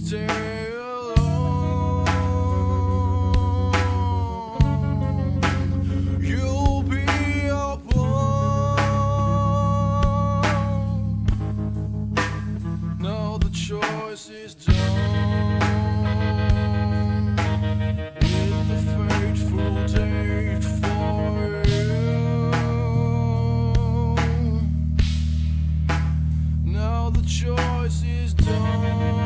stay alone. You'll be alone. Now the choice is done. With the fateful date for you. Now the choice is done.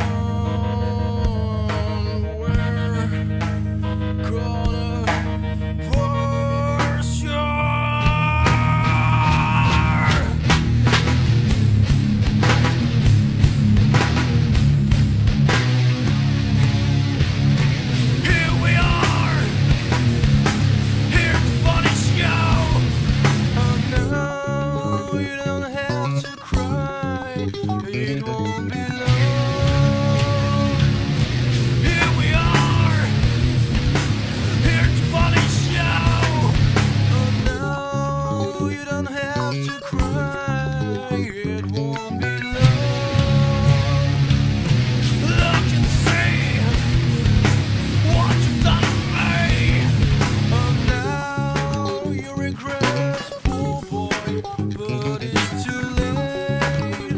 We're gonna pursue. Here we are, here to punish you. Oh no, you don't have to cry. It won't be long. Here we are, here to punish you. Oh no, you don't have to cry. It won't be long. Look and see what you've done to me. Oh now you regret, poor boy, but it's too late.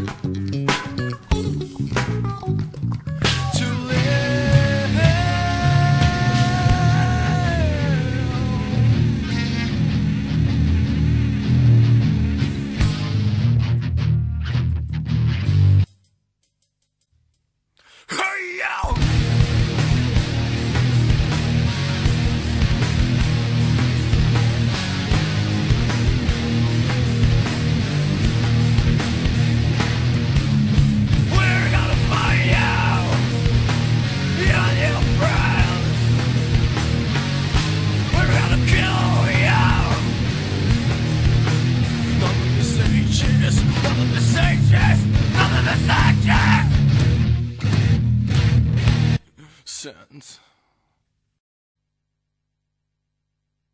Too late. Hey yo! We're gonna find you, your new friends. We're gonna kill you. None of the sages, none of the sages, none of the sages. Sentence.